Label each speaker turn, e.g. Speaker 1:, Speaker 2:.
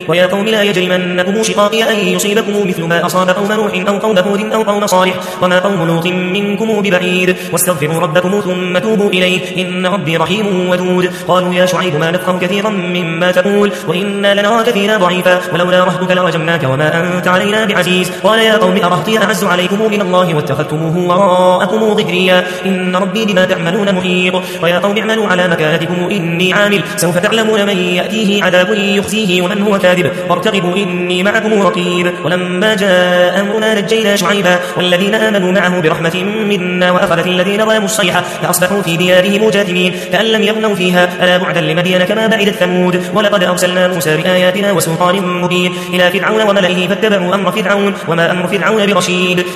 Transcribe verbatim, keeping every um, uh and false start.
Speaker 1: ويا قوم لا يجرمنكم شقاقي أن يصيبكم مثل ما أصاب قوم نوح أو قوم هود أو قوم صالح وما قوم لوط منكم ببعيد واستغفروا ربكم ثم توبوا إليه إن ربي رحيم ودود قالوا يا شعيب ما نفقه كثيرا مما تقول وإنا لنراك فينا ضعيفا ولولا رهتك لرجمناك وما أنت علينا بعزيز قال يا قوم أرهطي أعز عليكم من الله واتخذتموه وراءكم ظهريا إن ربي بما تعملون محيط ويا قوم اعملوا على مكانتكم إني عامل سوف تعلمون من يأتيه عذاب يخزيه ومن هو كاذب وارتقبوا إني معكم رقيب ولما جاء أمرنا نجينا شعيبا والذين آمنوا معه برحمة منا وأخذت الذين ظلموا الصيحة فأصبحوا في ديارهم جاثمين كأن لم يغنوا فيها ألا بعدا لمدين كما بعدت ثمود ولقد أرسلنا موسى بآياتنا وسلطان مبين إلى فرعون وملئه فاتبعوا أمر فرعون وما أمر فرعون برشيد